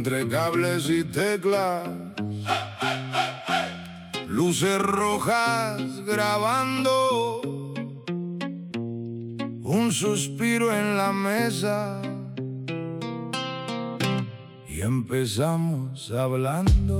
entre cables y teclas, luces rojas grabando, un suspiro en la mesa y empezamos hablando.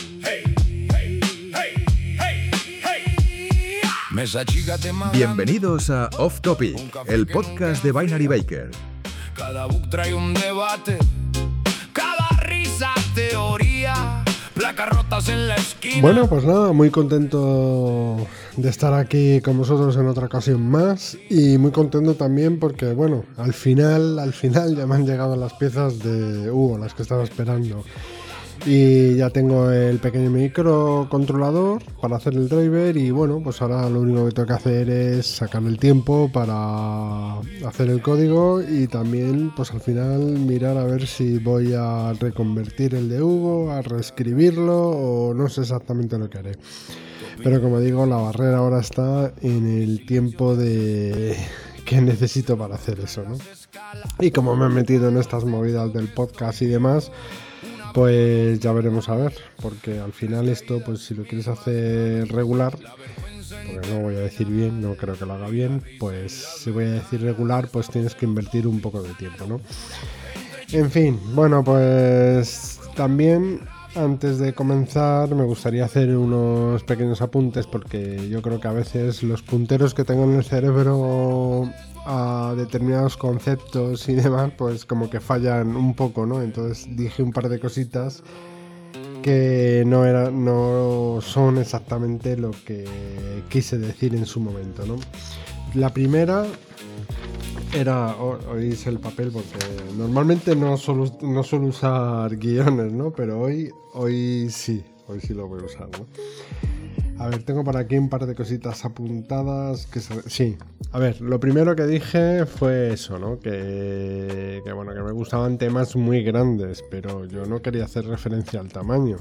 Mesa chica te manda. Bienvenidos a Off Topic, el podcast de Binary Baker. Cada book trae un debate, cada risa teoría, placas rotas en la esquina. Bueno, pues nada, muy contento de estar aquí con vosotros en otra ocasión más y muy contento también porque, bueno, al final ya me han llegado las piezas de Hugo, las que estaba esperando. Y ya tengo el pequeño microcontrolador para hacer el driver y bueno, pues ahora lo único que tengo que hacer es sacar el tiempo para hacer el código y también pues al final mirar a ver si voy a reconvertir el de Hugo, a reescribirlo o no sé exactamente lo que haré. Pero como digo, la barrera ahora está en el tiempo que necesito para hacer eso, ¿no? Y como me he metido en estas movidas del podcast y demás, pues ya veremos a ver, porque al final esto, pues si lo quieres hacer regular, porque no voy a decir bien, no creo que lo haga bien, pues si voy a decir regular, pues tienes que invertir un poco de tiempo, ¿no? En fin, bueno, pues también antes de comenzar me gustaría hacer unos pequeños apuntes, porque yo creo que a veces los punteros que tengo en el cerebro a determinados conceptos y demás, pues como que fallan un poco, ¿no? Entonces dije un par de cositas que no son exactamente lo que quise decir en su momento, ¿no? La primera era, oís el papel porque normalmente no suelo usar guiones, ¿no? Pero hoy sí lo voy a usar, ¿no? A ver, tengo por aquí un par de cositas apuntadas sí. A ver, lo primero que dije fue eso, ¿no? Que bueno, que me gustaban temas muy grandes, pero yo no quería hacer referencia al tamaño.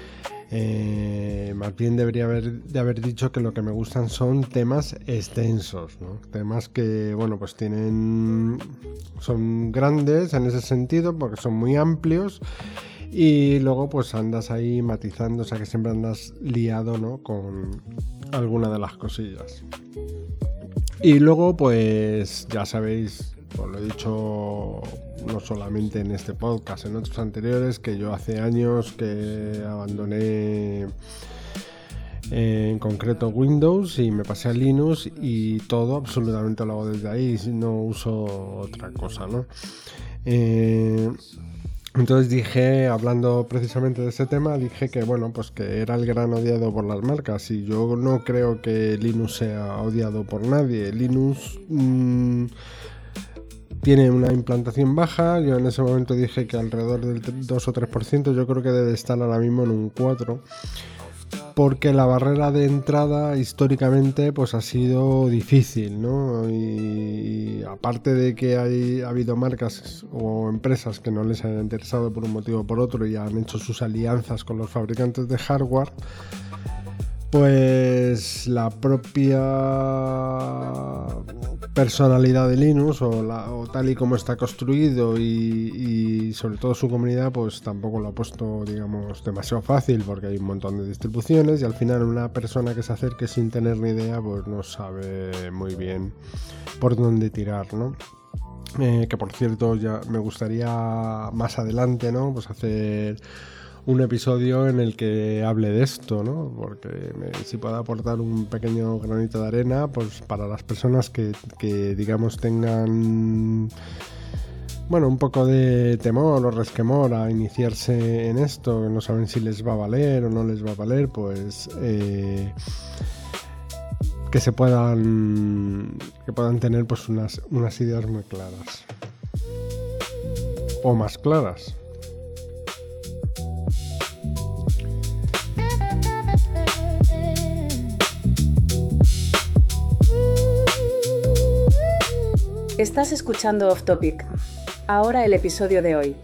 Más bien debería haber dicho que lo que me gustan son temas extensos, ¿no? Temas que, bueno, pues son grandes en ese sentido porque son muy amplios. Y luego pues andas ahí matizando, o sea que siempre andas liado, ¿no? Con alguna de las cosillas. Y luego pues ya sabéis, os lo he dicho no solamente en este podcast, en otros anteriores, que yo hace años que abandoné en concreto Windows y me pasé a Linux y todo absolutamente lo hago desde ahí, no uso otra cosa, ¿no? Entonces dije, hablando precisamente de ese tema, dije que bueno, pues que era el gran odiado por las marcas y yo no creo que Linux sea odiado por nadie. Linux tiene una implantación baja, yo en ese momento dije que alrededor del 2 o 3%, yo creo que debe estar ahora mismo en un 4%. Porque la barrera de entrada históricamente pues ha sido difícil, ¿no? Y aparte de que ha habido marcas o empresas que no les han interesado por un motivo o por otro y han hecho sus alianzas con los fabricantes de hardware, pues la propia personalidad de Linux o tal y como está construido y sobre todo su comunidad pues tampoco lo ha puesto, digamos, demasiado fácil porque hay un montón de distribuciones y al final una persona que se acerque sin tener ni idea pues no sabe muy bien por dónde tirar, ¿no? Que por cierto ya me gustaría más adelante, ¿no? Pues hacer un episodio en el que hable de esto, ¿no? Porque si puedo aportar un pequeño granito de arena, pues para las personas que digamos tengan, bueno, un poco de temor o resquemor a iniciarse en esto, que no saben si les va a valer o no les va a valer, pues que puedan tener pues unas ideas muy claras o más claras. Estás escuchando Off Topic. Ahora el episodio de hoy.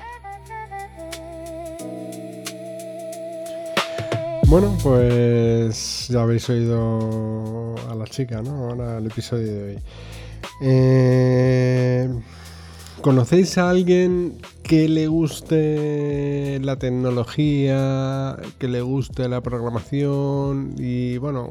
Bueno, pues ya habéis oído a la chica, ¿no? Ahora el episodio de hoy. ¿Conocéis a alguien que le guste la tecnología, que le guste la programación y bueno,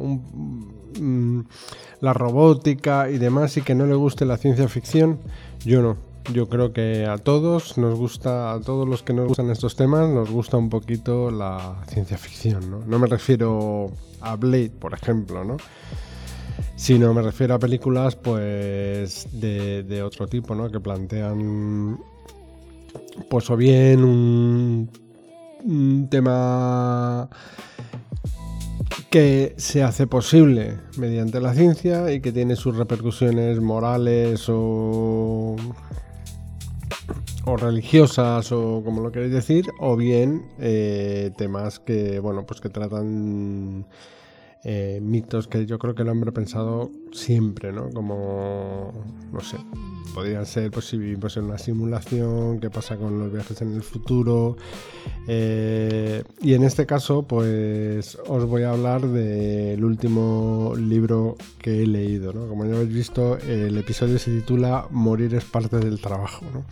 la robótica y demás, y que no le guste la ciencia ficción? Yo no. Yo creo que a todos nos gusta, a todos los que nos gustan estos temas, nos gusta un poquito la ciencia ficción, ¿no? No me refiero a Blade, por ejemplo, ¿no? Sino me refiero a películas pues de otro tipo, ¿no? Que plantean pues o bien un tema que se hace posible mediante la ciencia y que tiene sus repercusiones morales o religiosas, o como lo queréis decir, o bien temas que, bueno, pues que tratan mitos que yo creo que el hombre ha pensado siempre, ¿no? Como, no sé, podrían ser, pues si vivimos en una simulación, qué pasa con los viajes en el futuro, y en este caso pues os voy a hablar del último libro que he leído, ¿no? Como ya habéis visto, el episodio se titula Morir es parte del trabajo, ¿no?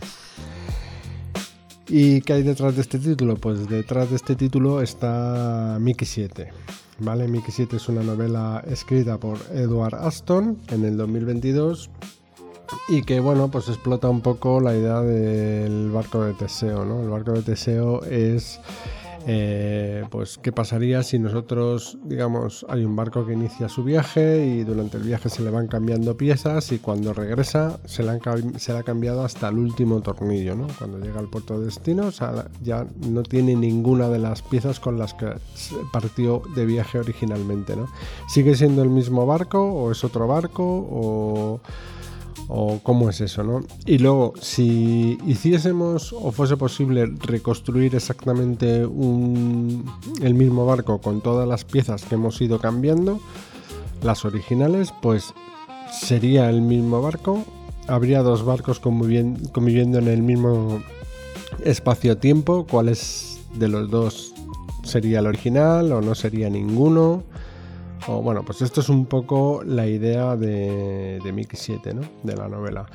¿Y qué hay detrás de este título? Pues detrás de este título está Mickey 7. ¿Vale? Mickey 7 es una novela escrita por Edward Ashton en el 2022 y que, bueno, pues explota un poco la idea del barco de Teseo, ¿no? El barco de Teseo es pues qué pasaría si nosotros, digamos, hay un barco que inicia su viaje y durante el viaje se le van cambiando piezas y cuando regresa se le ha cambiado hasta el último tornillo, ¿no? Cuando llega al puerto de destino, o sea, ya no tiene ninguna de las piezas con las que partió de viaje originalmente, ¿no? ¿Sigue siendo el mismo barco o es otro barco o cómo es eso, ¿no? Y luego, si hiciésemos o fuese posible reconstruir exactamente el mismo barco con todas las piezas que hemos ido cambiando, las originales, pues sería el mismo barco. Habría dos barcos conviviendo en el mismo espacio-tiempo. ¿Cuál es de los dos sería el original o no sería ninguno? O bueno, pues esto es un poco la idea de Mickey 7, ¿no? De la novela.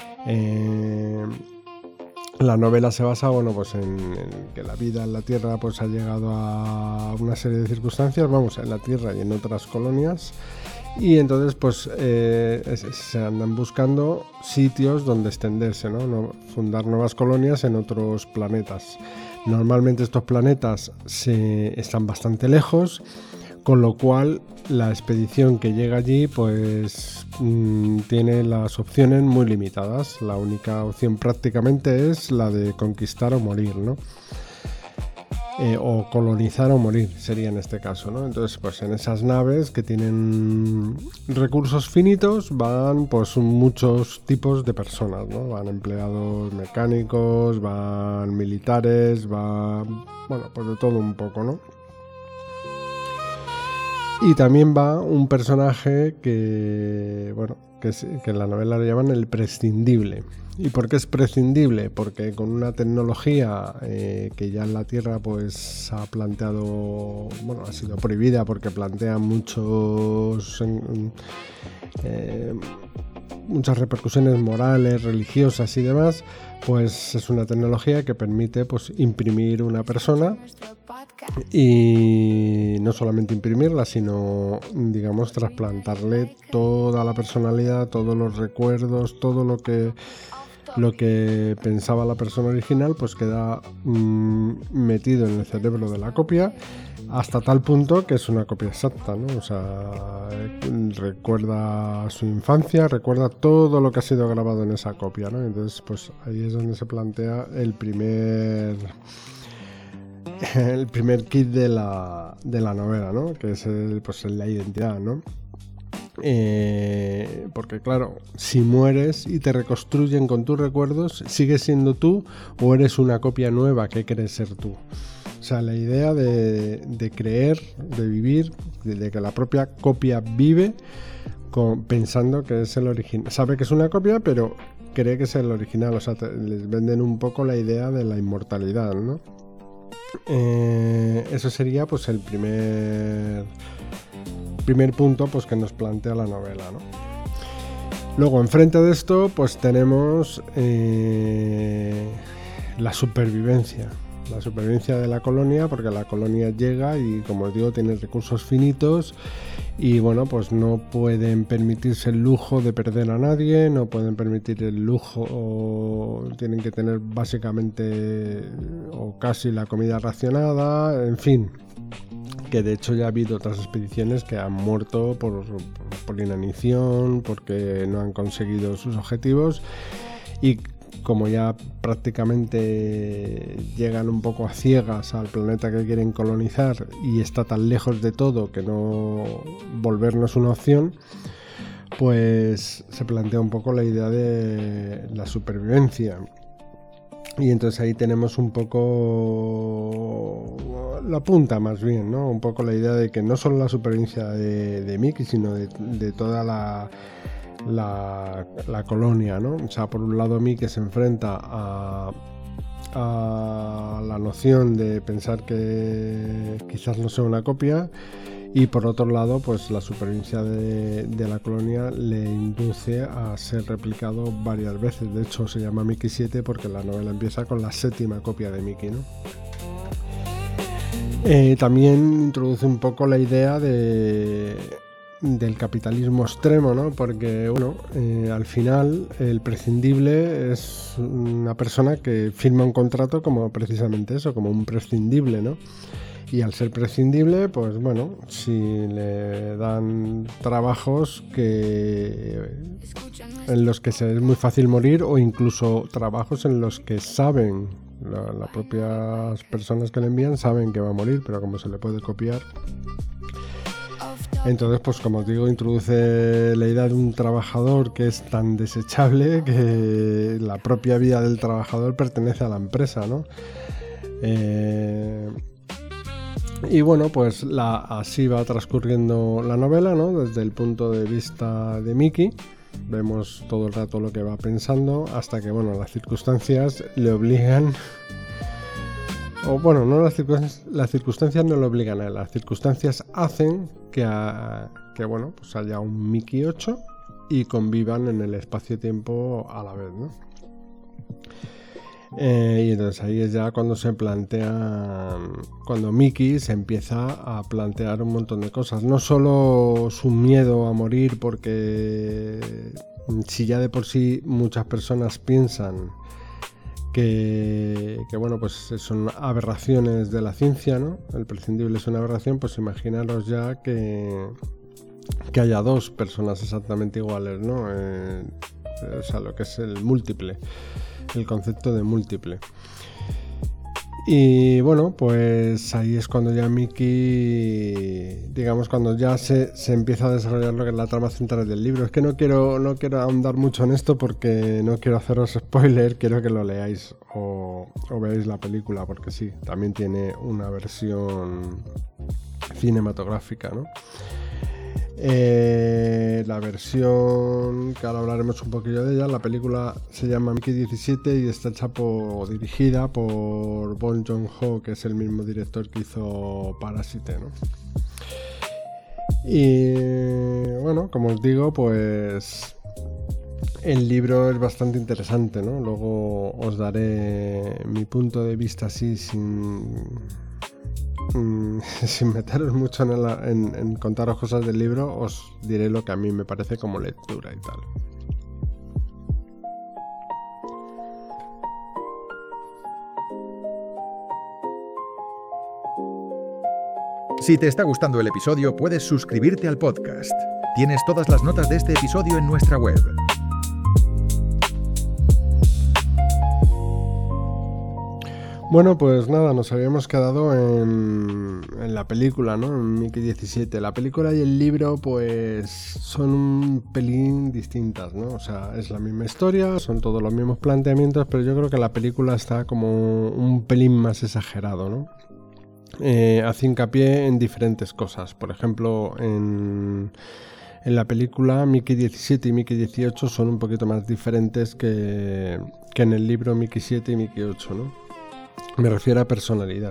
La novela se basa, bueno, pues en que la vida en la Tierra pues ha llegado a una serie de circunstancias, vamos, en la Tierra y en otras colonias, y entonces pues se andan buscando sitios donde extenderse, ¿no? Fundar nuevas colonias en otros planetas. Normalmente estos planetas están bastante lejos, con lo cual la expedición que llega allí pues tiene las opciones muy limitadas. La única opción prácticamente es la de conquistar o morir, ¿no? O colonizar o morir sería en este caso, ¿no? Entonces pues en esas naves que tienen recursos finitos van pues muchos tipos de personas, ¿no? Van empleados mecánicos, van militares, van, bueno, pues de todo un poco, ¿no? Y también va un personaje que, bueno, que en la novela le llaman el prescindible. ¿Y por qué es prescindible? Porque con una tecnología que ya en la Tierra pues ha planteado, bueno, ha sido prohibida porque plantea muchas repercusiones morales, religiosas y demás, pues es una tecnología que permite pues imprimir una persona. Y no solamente imprimirla, sino, digamos, trasplantarle toda la personalidad, todos los recuerdos, todo lo que pensaba la persona original, pues queda metido en el cerebro de la copia, hasta tal punto que es una copia exacta, ¿no? O sea, recuerda su infancia, recuerda todo lo que ha sido grabado en esa copia, ¿no? Entonces, pues ahí es donde se plantea el primer kit de la novela, ¿no? Que es la identidad, ¿no? Porque claro, si mueres y te reconstruyen con tus recuerdos, ¿sigues siendo tú o eres una copia nueva que crees ser tú? O sea, la idea de creer, de vivir, de que la propia copia vive pensando que es el original. Sabe que es una copia, pero cree que es el original. O sea, les venden un poco la idea de la inmortalidad, ¿no? Eso sería pues el primer punto pues que nos plantea la novela, ¿no? Luego, enfrente de esto, pues tenemos la supervivencia de la colonia, porque la colonia llega y, como os digo, tiene recursos finitos y bueno, pues no pueden permitirse el lujo de perder a nadie, no pueden permitir el lujo, tienen que tener básicamente o casi la comida racionada, en fin, que de hecho ya ha habido otras expediciones que han muerto por inanición, porque no han conseguido sus objetivos, y como ya prácticamente llegan un poco a ciegas al planeta que quieren colonizar y está tan lejos de todo que no volver no es una opción, pues se plantea un poco la idea de la supervivencia. Y entonces ahí tenemos un poco la punta, más bien, ¿no? Un poco la idea de que no solo la supervivencia de Mickey, sino de toda la colonia, ¿no? O sea, por un lado Mickey se enfrenta a la noción de pensar que quizás no sea una copia, y por otro lado, pues la supervivencia de la colonia le induce a ser replicado varias veces. De hecho, se llama Mickey 7 porque la novela empieza con la 7ª copia de Mickey, ¿no? También introduce un poco la idea del capitalismo extremo, ¿no? Porque, bueno, al final el prescindible es una persona que firma un contrato como precisamente eso, como un prescindible, ¿no? Y al ser prescindible, pues bueno, si le dan trabajos en los que es muy fácil morir, o incluso trabajos en los que saben, las propias personas que le envían saben que va a morir, pero como se le puede copiar. Entonces, pues como os digo, introduce la idea de un trabajador que es tan desechable que la propia vida del trabajador pertenece a la empresa, ¿no? Y bueno, pues así va transcurriendo la novela, ¿no? Desde el punto de vista de Mickey, vemos todo el rato lo que va pensando, hasta que, bueno, las circunstancias le obligan, o bueno, no las circunstancias no le obligan a él, las circunstancias hacen que bueno, pues haya un Mickey 8 y convivan en el espacio-tiempo a la vez, ¿no? Y entonces ahí es ya cuando cuando Mickey se empieza a plantear un montón de cosas, no solo su miedo a morir, porque si ya de por sí muchas personas piensan que bueno, pues son aberraciones de la ciencia, ¿no? El prescindible es una aberración, pues imaginaros ya que haya dos personas exactamente iguales, ¿no? O sea, lo que es el múltiple, el concepto de múltiple. Y bueno, pues ahí es cuando ya Mickey, digamos, cuando ya se empieza a desarrollar lo que es la trama central del libro. Es que no quiero ahondar mucho en esto porque no quiero haceros spoiler, quiero que lo leáis o veáis la película, porque sí, también tiene una versión cinematográfica, ¿no? La versión, que ahora hablaremos un poquillo de ella, la película se llama Mickey 17 y está hecha dirigida por Bong Joon-ho, que es el mismo director que hizo Parásite, ¿no? Y bueno, como os digo, pues el libro es bastante interesante, ¿no? Luego os daré mi punto de vista así sin meteros mucho en contaros cosas del libro, os diré lo que a mí me parece como lectura y tal. Si te está gustando el episodio, puedes suscribirte al podcast. Tienes todas las notas de este episodio en nuestra web. Bueno, pues nada, nos habíamos quedado en la película, ¿no? En Mickey 17. La película y el libro, pues, son un pelín distintas, ¿no? O sea, es la misma historia, son todos los mismos planteamientos, pero yo creo que la película está como un pelín más exagerado, ¿no? Hace hincapié en diferentes cosas. Por ejemplo, en la película Mickey 17 y Mickey 18 son un poquito más diferentes que en el libro Mickey 7 y Mickey 8, ¿no? Me refiero a personalidad.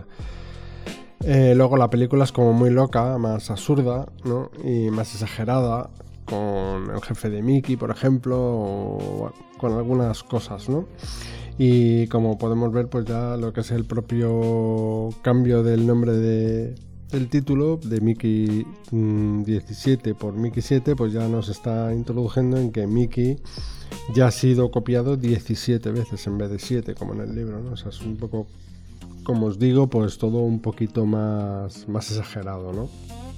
Luego la película es como muy loca, más absurda, ¿no? Y más exagerada. con el jefe de Mickey, por ejemplo, o bueno, con algunas cosas, ¿no? Y como podemos ver, pues ya lo que es el propio cambio del nombre del título de Mickey 17 por Mickey 7, pues ya nos está introduciendo en que Mickey ya ha sido copiado 17 veces en vez de 7 como en el libro, ¿no? O sea, es un poco, como os digo, pues todo un poquito más exagerado, ¿no?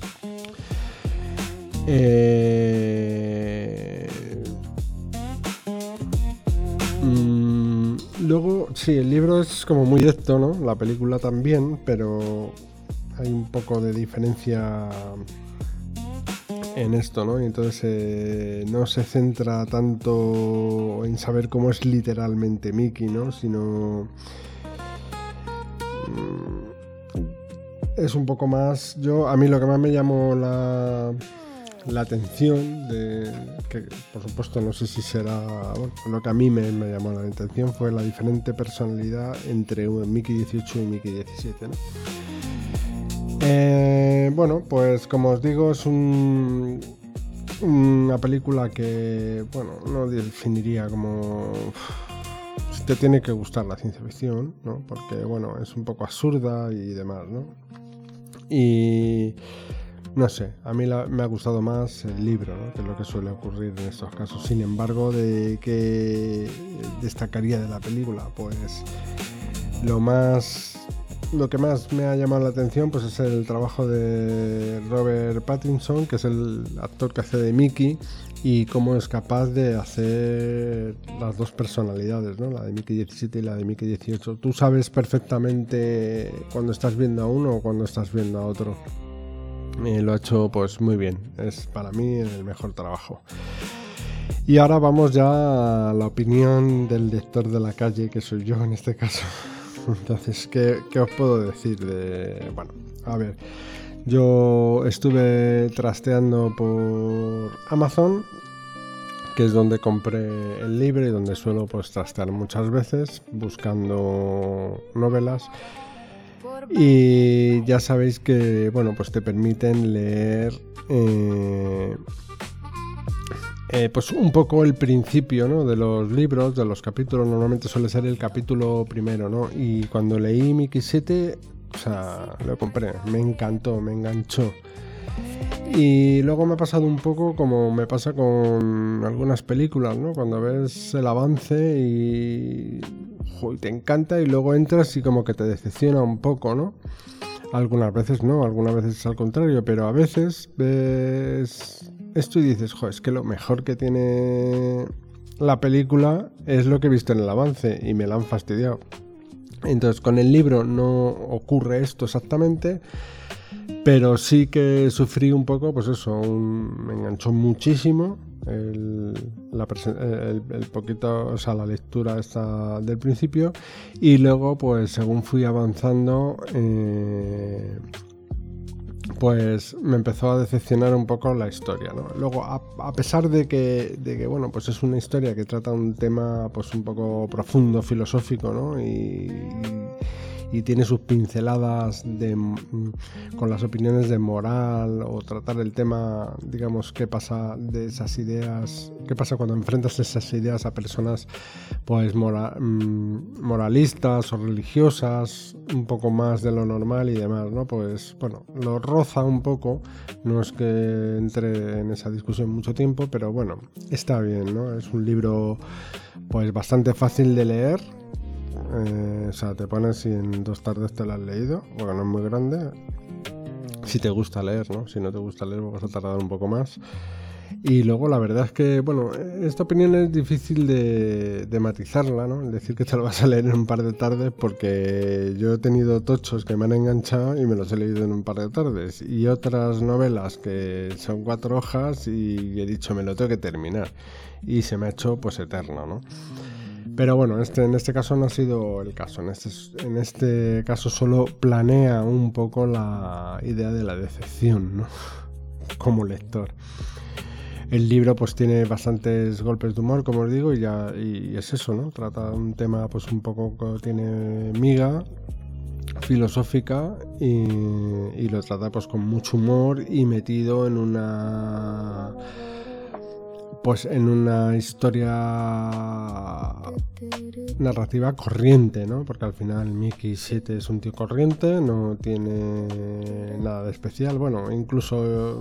Luego, sí, el libro es como muy directo, ¿no? La película también, pero hay un poco de diferencia en esto, ¿no? Y entonces no se centra tanto en saber cómo es literalmente Mickey, ¿no? Sino es un poco más... A mí lo que más me llamó la atención, que por supuesto no sé si será... Bueno, lo que a mí me llamó la atención fue la diferente personalidad entre Mickey 18 y Mickey 17, ¿no? Bueno, pues como os digo, es una película que, bueno, no definiría como... Te tiene que gustar la ciencia ficción, ¿no? Porque, bueno, es un poco absurda y demás, ¿no? Y... no sé, a mí me ha gustado más el libro, ¿no? Que es lo que suele ocurrir en estos casos. Sin embargo, ¿de qué destacaría de la película? Pues lo que más me ha llamado la atención, pues es el trabajo de Robert Pattinson, que es el actor que hace de Mickey, y cómo es capaz de hacer las dos personalidades, ¿no? La de Mickey 17 y la de Mickey 18. Tú sabes perfectamente cuando estás viendo a uno o cuando estás viendo a otro. Lo ha hecho pues muy bien, es para mí el mejor trabajo. Y ahora vamos ya a la opinión del lector de la calle, que soy yo en este caso. Entonces, ¿qué os puedo decir? Bueno, a ver, yo estuve trasteando por Amazon, que es donde compré el libro y donde suelo pues trastear muchas veces buscando novelas. Y ya sabéis que, bueno, pues te permiten leer pues un poco el principio, ¿no? De los libros, de los capítulos. Normalmente suele ser el capítulo primero, ¿no? Y cuando leí Mickey 7, o sea, lo compré, me encantó, me enganchó. Y luego me ha pasado un poco como me pasa con algunas películas, ¿no? Cuando ves el avance y te encanta y luego entras y como que te decepciona un poco, ¿no? Algunas veces no, algunas veces es al contrario, pero a veces ves esto y dices, es que lo mejor que tiene la película es lo que he visto en el avance y me la han fastidiado. Entonces con el libro no ocurre esto exactamente, pero sí que sufrí un poco, pues eso, me enganchó muchísimo el poquito, o sea, la lectura esta del principio, y luego pues según fui avanzando pues me empezó a decepcionar un poco la historia, ¿no? Luego, a pesar de que bueno, pues es una historia que trata un tema pues un poco profundo, filosófico, ¿no? Y tiene sus pinceladas con las opiniones de moral, o tratar el tema, digamos, qué pasa de esas ideas, qué pasa cuando enfrentas esas ideas a personas pues moralistas o religiosas, un poco más de lo normal y demás, ¿no? Pues bueno, lo roza un poco, no es que entre en esa discusión mucho tiempo, pero bueno, está bien, ¿no? Es un libro pues bastante fácil de leer. O sea, te pones y en 2 tardes te lo has leído, porque no es muy grande. Si te gusta leer, ¿no? Si no te gusta leer, vas a tardar un poco más. Y luego la verdad es que, bueno, esta opinión es difícil de matizarla, ¿no? Es decir, que te lo vas a leer en un par de tardes, porque yo he tenido tochos que me han enganchado y me los he leído en un par de tardes. Y otras novelas que son 4 hojas y he dicho, me lo tengo que terminar. Y se me ha hecho pues eterno, ¿no? Pero bueno, en este caso no ha sido el caso. En este caso solo planea un poco la idea de la decepción, ¿no? Como lector. El libro pues tiene bastantes golpes de humor, como os digo, y es eso, ¿no? Trata un tema pues un poco que tiene miga filosófica y lo trata pues con mucho humor y metido en una pues en una historia narrativa corriente, ¿no? Porque al final Mickey 7 es un tío corriente, no tiene nada de especial. Bueno, incluso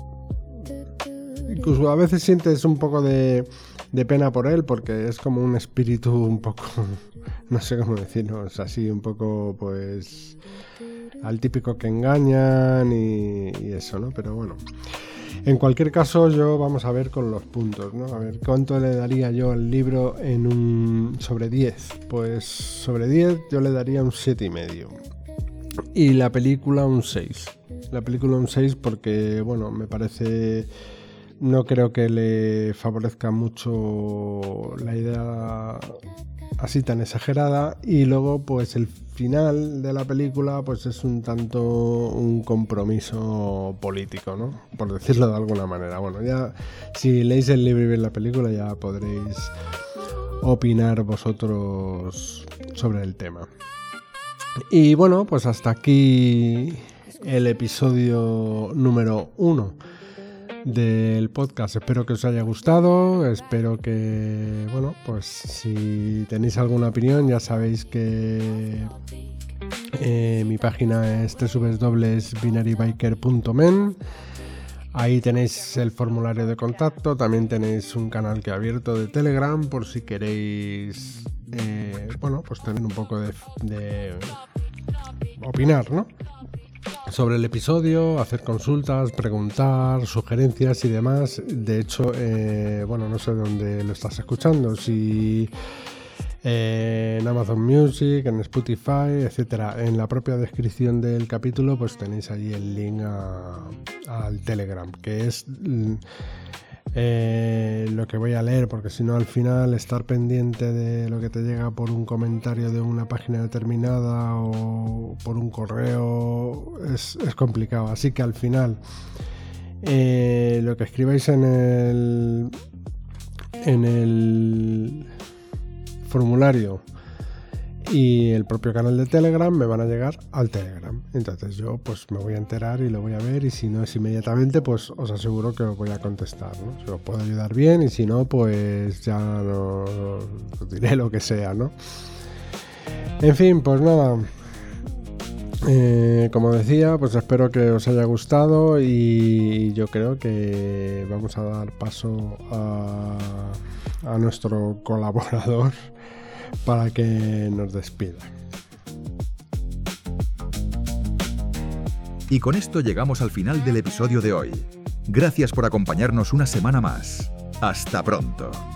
a veces sientes un poco de pena por él, porque es como un espíritu un poco, no sé cómo decirlo, es así un poco pues al típico que engañan y eso, ¿no? Pero bueno, en cualquier caso vamos a ver con los puntos, ¿no? A ver, ¿cuánto le daría yo al libro en un sobre 10? Pues sobre 10 yo le daría un 7,5. Y la película un 6. La película un 6 porque, bueno, me parece... No creo que le favorezca mucho la idea así tan exagerada, y luego pues el final de la película pues es un tanto un compromiso político, ¿no? Por decirlo de alguna manera. Bueno, ya si leéis el libro y veis la película ya podréis opinar vosotros sobre el tema. Y bueno, pues hasta aquí el episodio número 1 del podcast. Espero que os haya gustado, espero que, bueno, pues si tenéis alguna opinión ya sabéis que mi página es www.binarybiker.men. Ahí tenéis el formulario de contacto, también tenéis un canal que he abierto de Telegram por si queréis, bueno, pues tener un poco de opinar, ¿no? Sobre el episodio, hacer consultas, preguntar, sugerencias y demás. De hecho, bueno, no sé dónde lo estás escuchando, si en Amazon Music, en Spotify, etcétera. En la propia descripción del capítulo pues tenéis allí el link al Telegram, que es lo que voy a leer, porque si no al final estar pendiente de lo que te llega por un comentario de una página determinada o por un correo es complicado. Así que al final lo que escribáis en el formulario y el propio canal de Telegram me van a llegar al Telegram. Entonces yo pues me voy a enterar y lo voy a ver, y si no es inmediatamente pues os aseguro que os voy a contestar, ¿no? Si os puedo ayudar bien, y si no pues ya os diré lo que sea, ¿no? En fin, pues nada, como decía, pues espero que os haya gustado, y yo creo que vamos a dar paso a nuestro colaborador para que nos despida. Y con esto llegamos al final del episodio de hoy. Gracias por acompañarnos una semana más. Hasta pronto.